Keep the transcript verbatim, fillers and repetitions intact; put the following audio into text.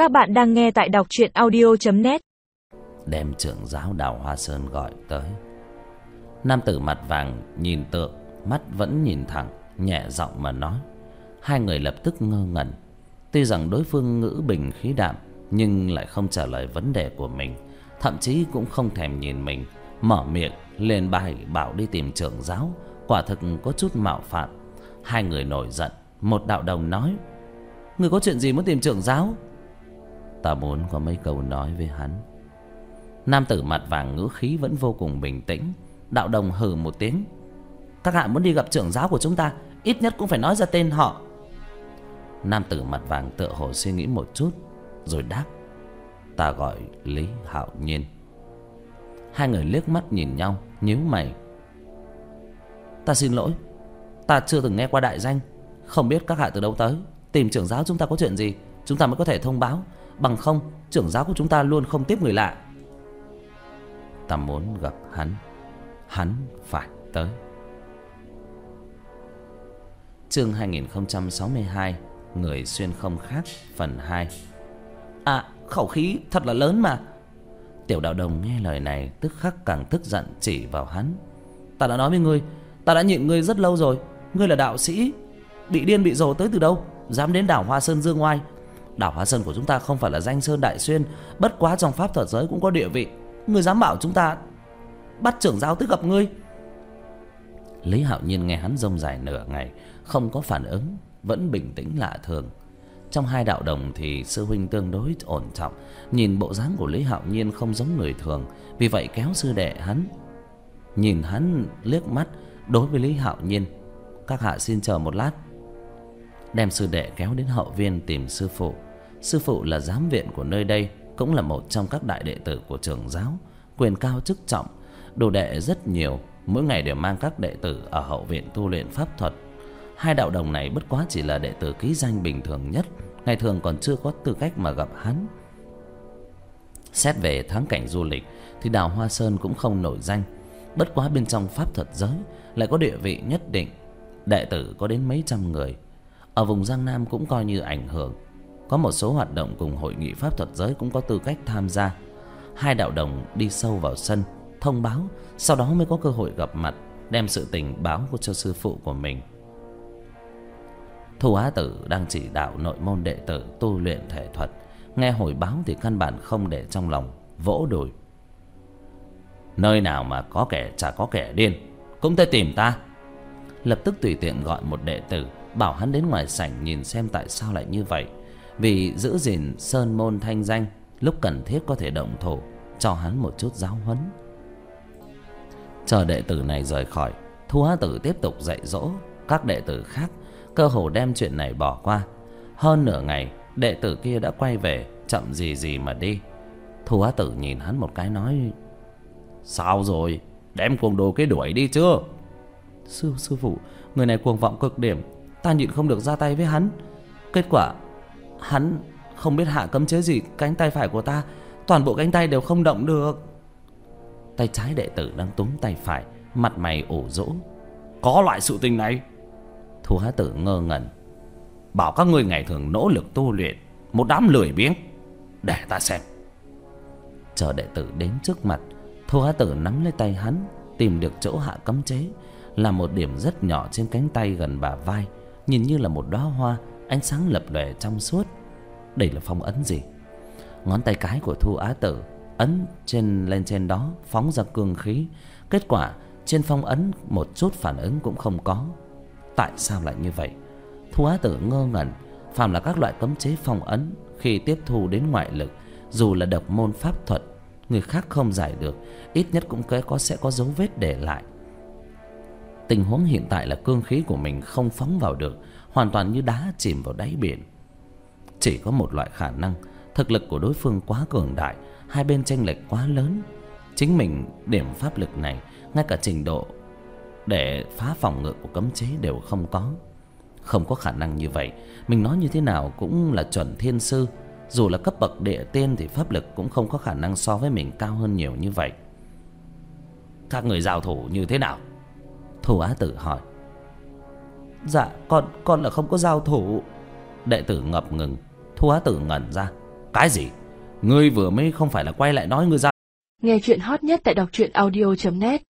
Các bạn đang nghe tại đọc truyện audio chấm net. Đem trưởng giáo Đào Hoa Sơn gọi tới. Nam tử mặt vàng nhìn Tượng, mắt vẫn nhìn thẳng, nhẹ giọng mà nói. Hai người lập tức ngơ ngẩn. Tuy rằng đối phương ngữ bình khí đạm, nhưng lại không trả lời vấn đề của mình, thậm chí cũng không thèm nhìn mình, mở miệng lên bài bảo đi tìm trưởng giáo, quả thực có chút mạo phạm. Hai người nổi giận. Một đạo đồng nói: "Người có chuyện gì muốn tìm trưởng giáo?" "Ta muốn có mấy câu nói với hắn." Nam tử mặt vàng ngữ khí vẫn vô cùng bình tĩnh. Đạo đồng hừ một tiếng: "Các hạ muốn đi gặp trưởng giáo của chúng ta, ít nhất cũng phải nói ra tên họ." Nam tử mặt vàng tựa hồ suy nghĩ một chút rồi đáp: "Ta gọi Lý Hạo Nhiên." Hai người liếc mắt nhìn nhau, nhíu mày. "Ta xin lỗi, ta chưa từng nghe qua đại danh, không biết các hạ từ đâu tới, tìm trưởng giáo chúng ta có chuyện gì, chúng ta mới có thể thông báo, bằng không trưởng giáo của chúng ta luôn không tiếp người lạ." "Ta muốn gặp hắn, hắn phải tới." Chương hai nghìn không trăm sáu mươi hai, Người xuyên không khác, phần hai. "À, khẩu khí thật là lớn mà." Tiểu đạo đồng nghe lời này tức khắc càng tức giận, chỉ vào hắn: "Ta đã nói với ngươi, ta đã nhịn ngươi rất lâu rồi. Ngươi là đạo sĩ, bị điên bị rồ tới từ đâu, dám đến đảo Hoa Sơn dương oai. Đảo Hoa Sơn của chúng ta không phải là danh sơn đại xuyên, bất quá trong pháp thuật giới cũng có địa vị. Ngươi dám bảo chúng ta bắt trưởng giáo tới gặp ngươi?" Lý Hạo Nhiên nghe hắn rông dài nửa ngày, không có phản ứng, vẫn bình tĩnh lạ thường. Trong hai đạo đồng thì sư huynh tương đối ổn trọng, nhìn bộ dáng của Lý Hạo Nhiên không giống người thường, vì vậy kéo sư đệ hắn. Nhìn hắn liếc mắt, đối với Lý Hạo Nhiên: "Các hạ xin chờ một lát." Đem sư đệ kéo đến hậu viên tìm sư phụ. Sư phụ là giám viện của nơi đây, cũng là một trong các đại đệ tử của trưởng giáo, quyền cao chức trọng, đồ đệ rất nhiều, mỗi ngày đều mang các đệ tử ở hậu viện tu luyện pháp thuật. Hai đạo đồng này bất quá chỉ là đệ tử ký danh bình thường nhất, ngày thường còn chưa có tư cách mà gặp hắn. Xét về thắng cảnh du lịch thì đảo Hoa Sơn cũng không nổi danh, bất quá bên trong pháp thuật giới lại có địa vị nhất định, đệ tử có đến mấy trăm người. Ở vùng Giang Nam cũng coi như ảnh hưởng, có một số hoạt động cùng hội nghị pháp thuật giới cũng có tư cách tham gia. Hai đạo đồng đi sâu vào sân, thông báo, sau đó mới có cơ hội gặp mặt, đem sự tình báo cho sư phụ của mình. Thu Á Tử đang chỉ đạo nội môn đệ tử tu luyện thể thuật, nghe hồi báo thì căn bản không để trong lòng, vỗ đùi: "Nơi nào mà có kẻ chả có kẻ điên, cũng tới tìm ta." Lập tức tùy tiện gọi một đệ tử, bảo hắn đến ngoài sảnh nhìn xem tại sao lại như vậy, vì giữ gìn sơn môn thanh danh, lúc cần thiết có thể động thủ, cho hắn một chút giáo huấn. Chờ đệ tử này rời khỏi, Thu Á Tử tiếp tục dạy dỗ các đệ tử khác, cơ hồ đem chuyện này bỏ qua. Hơn nửa ngày, đệ tử kia đã quay về, chậm gì gì mà đi. Thu Á Tử nhìn hắn một cái nói: "Sao rồi, đem cuồng đồ kia đuổi đi chưa?" Sư sư phụ, người này cuồng vọng cực điểm, ta nhịn không được ra tay với hắn. Kết quả hắn không biết hạ cấm chế gì, cánh tay phải của ta, toàn bộ cánh tay đều không động được." Tay trái đệ tử đang túm tay phải, mặt mày ủ rũ: "Có loại sự tình này?" Thu Á Tử ngơ ngẩn: "Bảo các ngươi ngày thường nỗ lực tu luyện, một đám lười biếng, để ta xem." Chờ đệ tử đến trước mặt, Thu Á Tử nắm lấy tay hắn, tìm được chỗ hạ cấm chế, là một điểm rất nhỏ trên cánh tay gần bả vai, nhìn như là một đóa hoa, ánh sáng lập lòe trong suốt. Đây là phong ấn gì? Ngón tay cái của Thu Á Tử ấn trên lên trên đó, phóng ra cương khí. Kết quả trên phong ấn một chút phản ứng cũng không có. Tại sao lại như vậy? Thu Á Tử ngơ ngẩn. Phàm là các loại cấm chế phong ấn, khi tiếp thu đến ngoại lực, dù là độc môn pháp thuật, người khác không giải được, ít nhất cũng có sẽ có dấu vết để lại. Tình huống hiện tại là cương khí của mình không phóng vào được, hoàn toàn như đá chìm vào đáy biển. Chỉ có một loại khả năng, thực lực của đối phương quá cường đại, hai bên chênh lệch quá lớn. Chính mình điểm pháp lực này, ngay cả trình độ để phá phòng ngự của cấm chế đều không có. Không có khả năng như vậy, mình nói như thế nào cũng là chuẩn thiên sư, dù là cấp bậc địa tiên thì pháp lực cũng không có khả năng so với mình cao hơn nhiều như vậy. "Các người giao thủ như thế nào?" Thu Á Tử hỏi. "Dạ con con là không có giao thủ." Đệ tử ngập ngừng. Thu Á Tử ngẩn ra: Cái gì? Ngươi vừa mới không phải là quay lại nói ngươi ra. Nghe chuyện hot nhất tại đọc truyện audio chấm net.